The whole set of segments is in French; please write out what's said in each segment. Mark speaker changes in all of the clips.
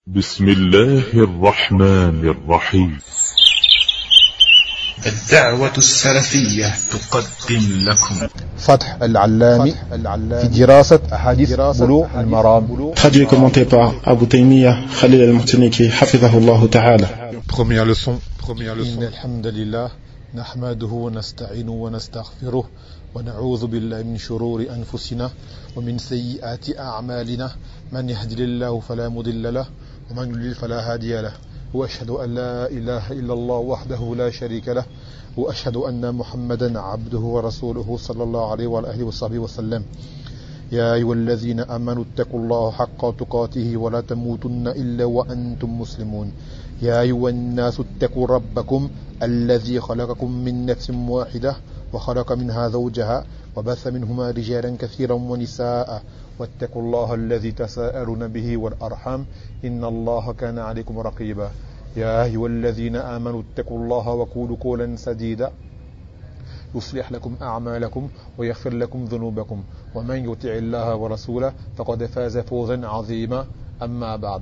Speaker 1: بسم الله الرحمن الرحيم.
Speaker 2: الدعوة السلفية تقدم لكم
Speaker 3: فتح العلامي في دراسة أحاديث بلوغ المرام.
Speaker 4: Traduit et commenté par Abu Taymiyyah Khalil al-Muhtaniki Hafidhahullah Ta'ala.
Speaker 3: Première leçon. إن الحمد لله نحمده ونستعينه ونستغفره ونعوذ بالله من شرور أنفسنا ومن سيئات أعمالنا من يهدي الله فلا مضل له ومن يضلل فلا هادي له وأشهد أن لا إله إلا الله وحده لا شريك له وأشهد أن محمدا عبده ورسوله صلى الله عليه وعلى آله وصحبه وسلم. يا أيها الذين آمنوا اتقوا الله حق تقاته ولا تموتن إلا وأنتم مسلمون. يا أيها الناس اتقوا ربكم الذي خلقكم من نفس واحدة وخلق منها زوجها وبث منهما رجالا كثيرا ونساء واتقوا الله الذي تساءلون به والأرحام إن الله كان عليكم رقيبا. يا أيها الذين آمنوا اتقوا الله وقولوا قولا سديدا يصلح لكم أعمالكم ويغفر لكم ذنوبكم ومن يطع الله ورسوله فقد فاز فوزا عظيما. أما بعد.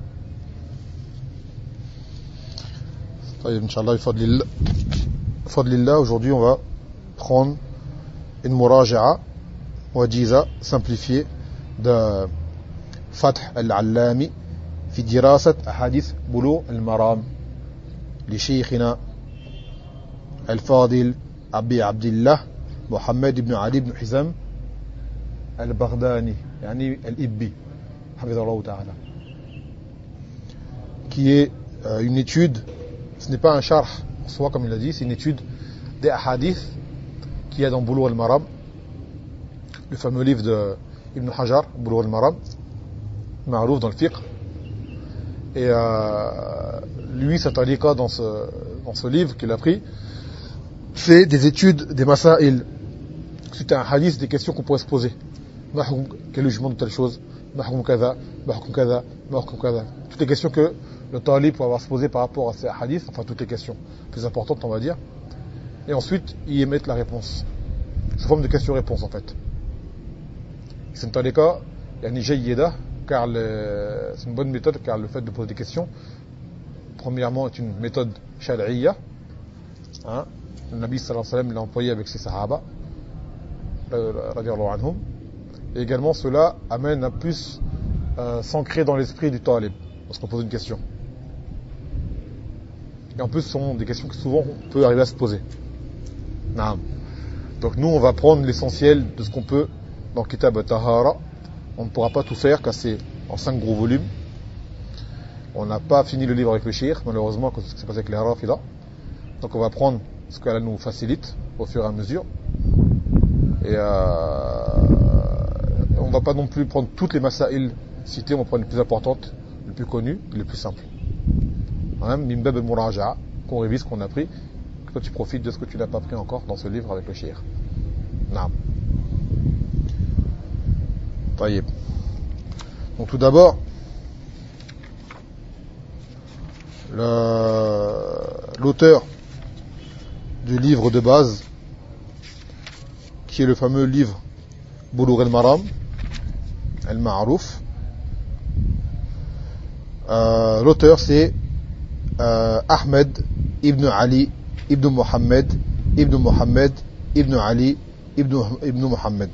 Speaker 3: Inch'Allah, Fadlillah, aujourd'hui on va prendre une muraja'a wajiza simplifiée de Fath al-Allami fi dirasat ahadith Bulugh al-Maram li Shaykhina al-Fadil Abi Abdillah Muhammad ibn Ali ibn Hizam al-Baghdani, yani al-Ibbi, Hafidhahullah Ta'ala, qui est une étude. Ce n'est pas un charh en soi, comme il a dit, c'est une étude des hadiths qu'il y a dans Bulugh al-Maram, le fameux livre de Ibn Hajar, Bulugh al-Maram, ma'rouf dans le fiqh. Et lui, sa tariqa dans ce livre qu'il a pris, fait des études, des masail. Suite à un hadith, des questions qu'on pourrait se poser. Quel est le jugement de telle chose? Toutes les questions que le talib peut avoir se poser par rapport à ces hadiths, enfin toutes les questions plus importantes on va dire, et ensuite y émettre la réponse sous forme de questions-réponses en fait. C'est une tariqa yani jayyida, car c'est une bonne méthode, car le fait de poser des questions premièrement est une méthode shar'iyya, hein? Le Nabi sallallahu alayhi wa sallam l'a employé avec ses sahaba radiyallahu anhum, et également cela amène à plus s'ancrer dans l'esprit du talib lorsqu'on pose une question. Et en plus, ce sont des questions que souvent on peut arriver à se poser. Naam. Donc nous, on va prendre l'essentiel de ce qu'on peut dans Kitab al-Tahara. On ne pourra pas tout faire, car c'est en 5 gros volumes. On n'a pas fini le livre avec le shir, malheureusement, à cause de ce qui s'est passé avec les Rafida. Donc on va prendre ce qu'elle nous facilite au fur et à mesure. Et on ne va pas non plus prendre toutes les masail citées, on va prendre les plus importantes, les plus connues, les plus simples. Mimbab al-Muraja'a, qu'on révise ce qu'on a appris, que toi tu profites de ce que tu n'as pas pris encore dans ce livre avec le shir. Naam. Taïeb. Donc tout d'abord, l'auteur du livre de base, qui est le fameux livre Bulugh al-Maram, al-Ma'rouf, l'auteur c'est Ahmed ibn Ali ibn Muhammad ibn Ali ibn Muhammad,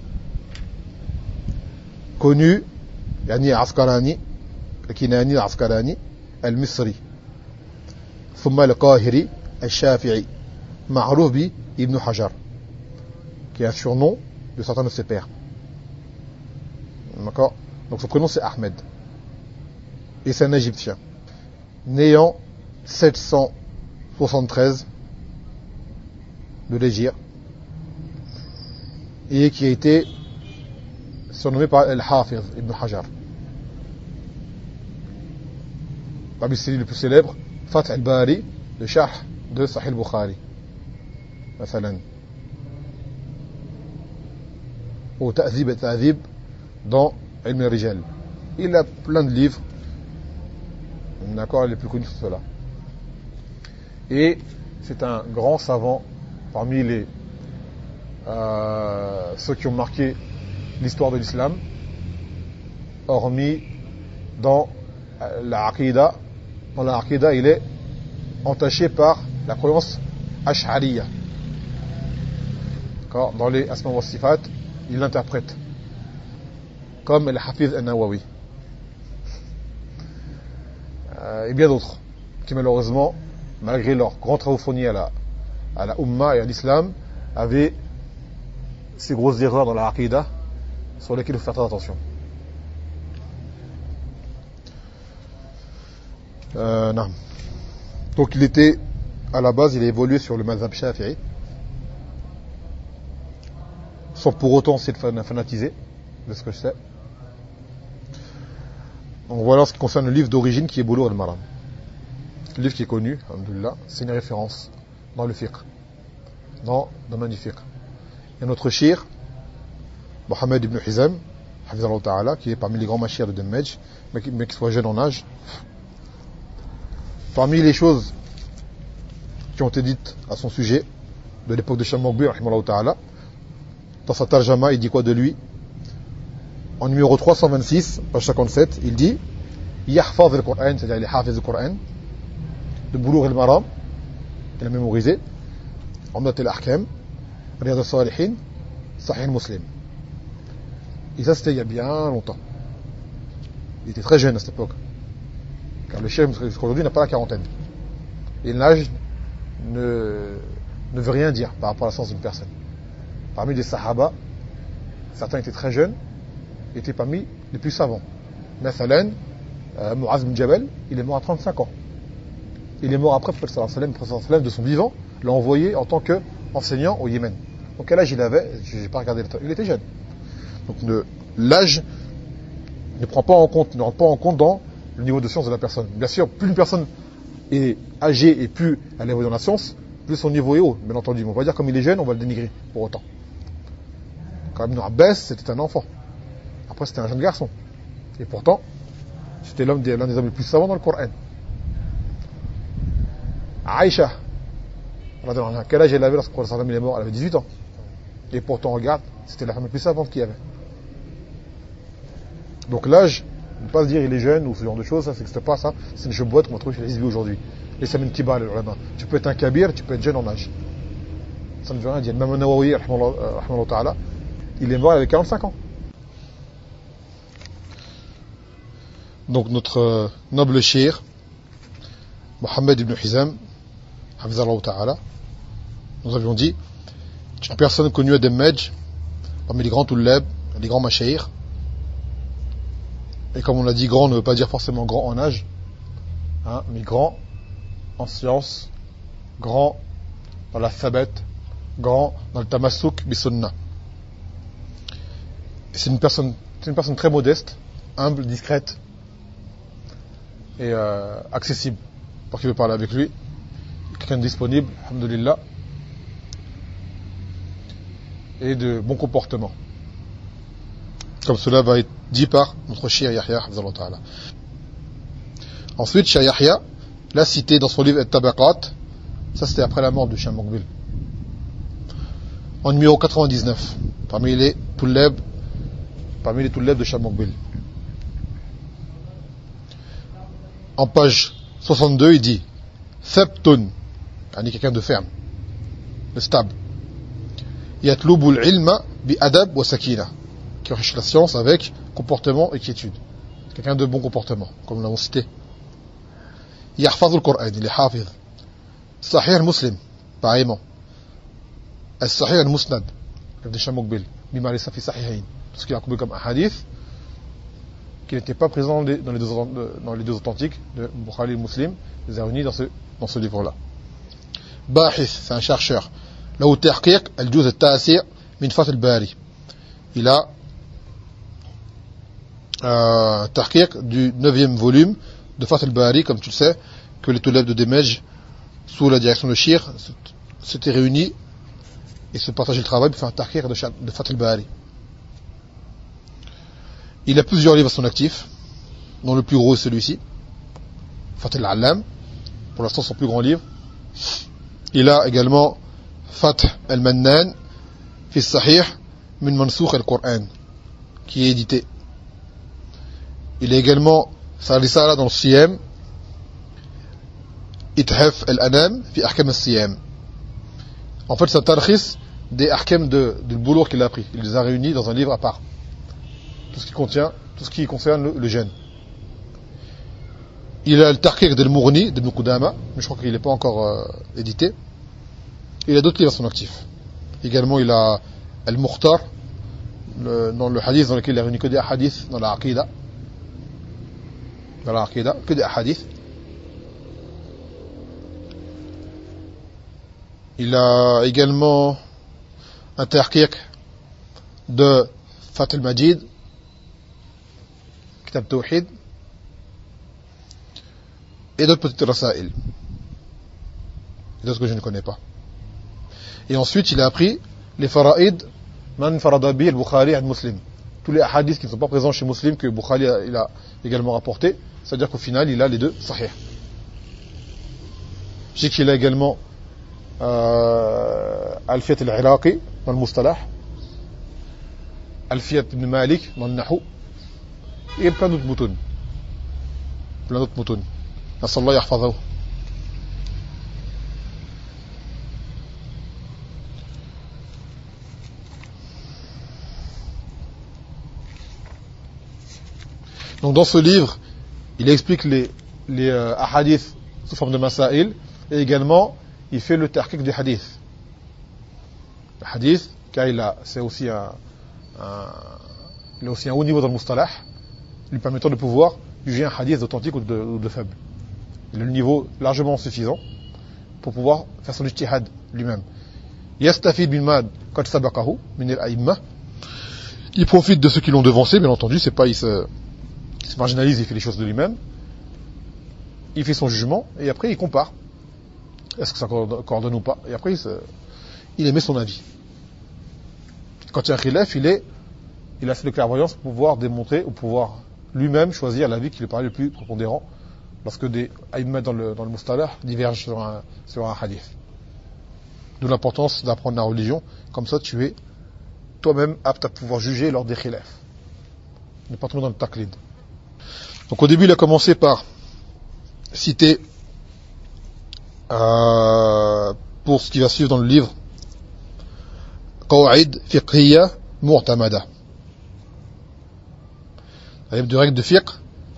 Speaker 3: connu yani Asqalani, Kinani al-Asqalani al-Misri, ثم القاهري الشافعي معروف bi Ibn Hajar, qui est un surnom de certains de ses pères. D'accord? Donc son prénom c'est Ahmed, et c'est un Égyptien né en 773 de l'Hégire, et qui a été surnommé par Al-Hafiz Ibn Hajar. Parmi ses livres les plus célèbres, Fath al-Bari, le Sharh de Sahih al-Bukhari, مثلا, ou Ta'zib al-Ta'zib dans Ilm al-Rijal. Il a plein de livres, d'accord, les plus connus sur cela. Et c'est un grand savant parmi ceux qui ont marqué l'histoire de l'islam, hormis dans la aqida, dans la aqida, il est entaché par la croyance ash'ariyya. Dans les asma wa sifat, il l'interprète comme le Hafiz al-Nawawi et bien d'autres qui malheureusement, malgré leurs grands travaux fournis à la Ummah et à l'Islam, avaient ces grosses erreurs dans la aqida sur lesquelles il faut faire très attention. Non. Donc il était, à la base, il a évolué sur le mazhab shafi'i, sans pour autant s'être fanatisé, de ce que je sais. Donc voilà en ce qui concerne le livre d'origine qui est Boulough al-Maram. Le livre qui est connu, alhamdoulilah, c'est une référence dans le fiqh, dans le domaine du fiqh. Il y a notre shir, Mohammed ibn Hizam, Hafizallahu Ta'ala, qui est parmi les grands mashirs de Demmej, mais qui soit jeune en âge. Parmi les choses qui ont été dites à son sujet, de l'époque de Shammogbi, Rahimahullah Ta'ala, dans sa tarjama, il dit quoi de lui? En numéro 326, page 57, il dit Yahfaz al-Qur'an, c'est-à-dire les hafiz al-Qur'an, de Boulough al-Maram, il a mémorisé, Umdat al-Ahkam, Riyad al-Salihin, Sahih Muslim. Et ça, c'était il y a bien longtemps. Il était très jeune à cette époque. Car le chef, aujourd'hui, n'a pas la quarantaine. Et l'âge ne veut rien dire par rapport à la science d'une personne. Parmi les Sahaba, certains étaient très jeunes, étaient parmi les plus savants. Mathalan, Mu'az bin Jabal, il est mort à 35 ans. Il est mort après, le prophète sallam de son vivant, l'a envoyé en tant qu'enseignant au Yémen. Donc quel âge il avait? Je n'ai pas regardé le temps. Il était jeune. Donc l'âge ne rentre pas en compte dans le niveau de science de la personne. Bien sûr, plus une personne est âgée et plus elle évolue dans la science, plus son niveau est haut, bien entendu. Mais on va dire comme il est jeune, on va le dénigrer pour autant. Quand Ibn Abbas, c'était un enfant. Après, c'était un jeune garçon. Et pourtant, c'était l'un des hommes les plus savants dans le Coran. Aïcha, quel âge elle avait lorsque le prophète sallam est mort? Elle avait 18 ans. Et pourtant, regarde, c'était la femme la plus savante qu'il y avait. Donc l'âge, ne pas se dire il est jeune ou ce genre de choses, ça n'existe pas, ça. C'est une cheboîte qu'on trouve chez les Hizbi aujourd'hui. Les Samin Kibar, les ulama. Tu peux être un kabir, tu peux être jeune en âge. Ça ne veut rien dire. Même Nawawi, rahimahullah ta'ala, il est mort, il avait 45 ans. Donc notre noble shir, Mohammed ibn Hizam, Hafizallahu Ta'ala, nous avions dit, une personne connue à Demmej, parmi les grands Tullab, les grands Mashaïr, et comme on l'a dit, grand ne veut pas dire forcément grand en âge, hein, mais grand en science, grand dans la thabat, grand dans le tamassuk bisunna. C'est une personne très modeste, humble, discrète et accessible pour qui veut parler avec lui. Quelqu'un de disponible, alhamdulillah, et de bon comportement. Comme cela va être dit par notre Cheikh Yahya, hafizallahu ta'ala. Ensuite, Cheikh Yahya l'a cité dans son livre At-Tabaqat, ça c'était après la mort de Cheikh Mokbil. En numéro 99, parmi les Tullab de Cheikh Mokbil. En page 62, il dit Thabtun, quelqu'un de ferme, de stable. Yatlubul ilma bi adab wa sakina, qui recherche la science avec comportement et quiétude. Quelqu'un de bon comportement, comme nous l'avons cité. Yahfazul Qur'an, il est hafiz. Sahih al-Muslim, pareillement. Al-Sahih al-Musnad, de Cheikh Mokbil, bima laysa fi sahihayn, tout ce qu'il a coupé comme un hadith qui n'était pas présent dans les deux authentiques de Bukhari et Muslim, les a réunis dans ce livre-là. Bahith, c'est un chercheur. Là où tahqiq al-juz al-ta'sir min Fath al-Bari. Il a tahqiq du 9e volume de Fath al-Bari, comme tu le sais, que les Tullab de Demmej, sous la direction de Shir, s'étaient réunis et se partageaient le travail pour faire un tahqiq de Fath al-Bari. Il a plusieurs livres à son actif, dont le plus gros est celui-ci, Fath al-Allam, pour l'instant son plus grand livre. Il a également Fath al-Mannan fi Sahih min Mansukh al-Qur'an, qui est édité. Il a également sa risala dans le siyam, Ithaf al-Anam fi ahkam al-siyam. En fait, c'est un tarkhis des ahkam du boulot qu'il a pris. Il les a réunis dans un livre à part. Tout ce qui concerne le jeûne. Il a le tarkik del Mourni, d'Ibn Qudama, mais je crois qu'il n'est pas encore édité. Il a d'autres livres à son actif. Également, il a Al-Mukhtar, dans le hadith dans lequel il a réuni que des hadiths dans la Aqidah. Dans la Aqidah, que des hadiths. Il a également un tarkik de Fath al-Majid, Kitab Tawhid, et d'autres petites rasail. D'autres que je ne connais pas. Et ensuite, il a appris les fara'id, man faradabi al-Bukhari al-Muslim. Tous les hadiths qui ne sont pas présents chez Muslim, que Bukhari il a également rapporté. C'est-à-dire qu'au final, il a les deux sahih. Je sais qu'il a également Al-Fiyat al-Iraqi dans le Mustalah, Al-Fiyat ibn Malik dans le Nahu, et plein d'autres moutons. Plein d'autres moutons. Nassallah yahfazahu. Donc dans ce livre, il explique les hadiths sous forme de masail, et également il fait le tarkik du hadith. Le hadith, car c'est aussi il a aussi un haut niveau dans le mustalah, lui permettant de pouvoir juger un hadith authentique ou de faible. Il a le niveau largement suffisant pour pouvoir faire son ijtihad lui-même. Yastafid bin mad qad sabaqahu min al-a'imma. Il profite de ceux qui l'ont devancé, bien entendu, c'est pas il se marginalise, il fait les choses de lui-même. Il fait son jugement et après il compare. Est-ce que ça coordonne ou pas? Et après il émet son avis. Quand il y a un khilaf, il a assez de clairvoyance pour pouvoir démontrer ou pouvoir lui-même choisir l'avis qui lui paraît le plus prépondérant lorsque des aïmmas dans le mustalah divergent sur un hadith. D'où l'importance d'apprendre la religion, comme ça tu es toi-même apte à pouvoir juger lors des khilaf. Ne pas tomber dans le taqlid. Donc au début il a commencé par citer pour ce qui va suivre dans le livre Qawa'id fiqhiyya mu'tamada. De règles de fiqh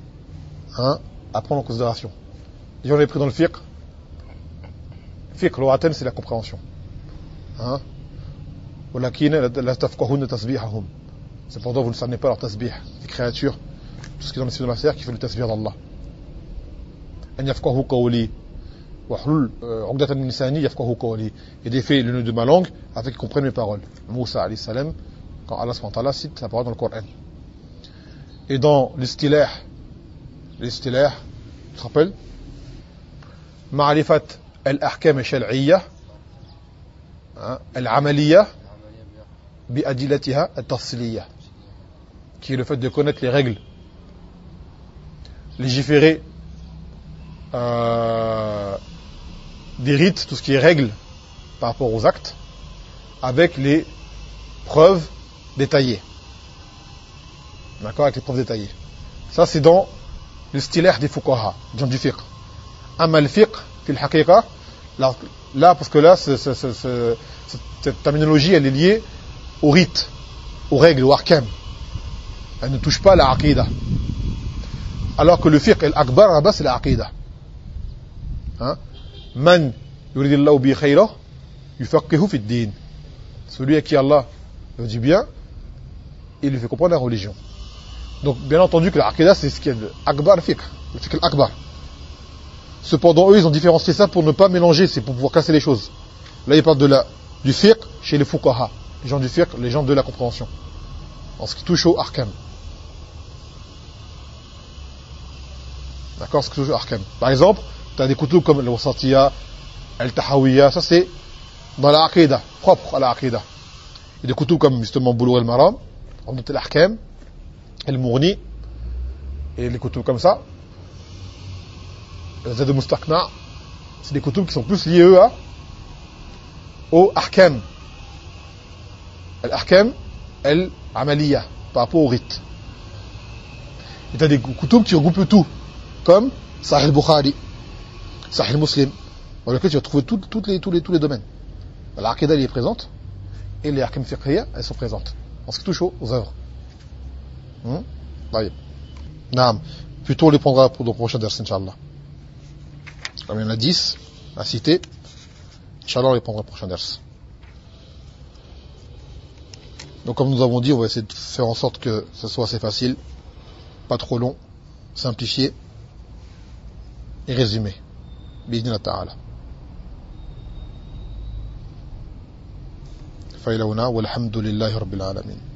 Speaker 3: à prendre en considération. Déjà on est pris dans le fiqh. Fiqh, l'oraten, c'est la compréhension. Cependant vous ne savez pas leur tasbih, les créatures, tout ce qui est dans le sud de la terre qui fait le tasbih d'Allah. An yafqahu qawli wa hulul 'uqdatan min lisani yafqahu qawli. Et défait le nœud de ma langue afin qu'ils comprennent mes paroles. Moussa alayhi salam, quand Allah subhanahu wa ta'ala cite sa parole dans le Coran. Et dans l'istilah, tu te rappelles, ma'rifat al-ahkam al-shar'iyyah al-amaliyah bi adillatiha at-tafsiliyah, qui est le fait de connaître les règles légiférées des rites, tout ce qui est règles par rapport aux actes, avec les preuves détaillées. D'accord, avec les preuves détaillées. Ça, c'est dans le stilah des fuqaha, des gens du fiqh. Amma le fiqh, fil haqiqa, là, parce que là, cette terminologie, elle est liée aux rites, aux règles, aux ahkam. Elle ne touche pas la aqidah. Alors que le fiqh, al-akbar, là-bas, c'est la aqidah. Man yuridillahu bi khayrah, yufaqihu fi ad-din. Celui à qui Allah veut du bien, il lui fait comprendre la religion. Donc, bien entendu que l'aqidah, c'est ce qui est l'akbar fiqh, le fiqh al-akbar. Cependant, eux, ils ont différencié ça pour ne pas mélanger, c'est pour pouvoir casser les choses. Là, ils parlent du fiqh chez les fuqaha, les gens du fiqh, les gens de la compréhension, en ce qui touche au ahkam. D'accord, ce qui touche au ahkam. Par exemple, tu as des kutub comme al-Wasatiyya, al-Tahawiyya, ça c'est dans la aqidah, propre à la aqidah. Et des kutub comme justement Bulugh al-Maram, Umdat al-Ahkam, al-Mughni, et les kutub comme ça, Zad al-Mustaqna, c'est des kutub qui sont plus liés eux au ahkam. Al-ahkam, al-amaliyya, par rapport au rite. Et t'as des kutub qui regroupent tout, comme Sahih Bukhari, Sahih Muslim, dans lequel tu vas trouver tous les domaines. L'Aqida, elle est présente, et les Ahkam Fiqhiyya, elles sont présentes. En ce qui touche aux œuvres. Naam. Plutôt on les prendra pour le prochain ders, Inch'Allah. Comme il y en a 10 à citer, Inch'Allah on les prendra pour le prochain ders. Donc comme nous avons dit, on va essayer de faire en sorte que ce soit assez facile, pas trop long, simplifié et résumé. Bi'idhnillah ta'ala. Faïlaouna, walhamdulillahi rabbil alamin.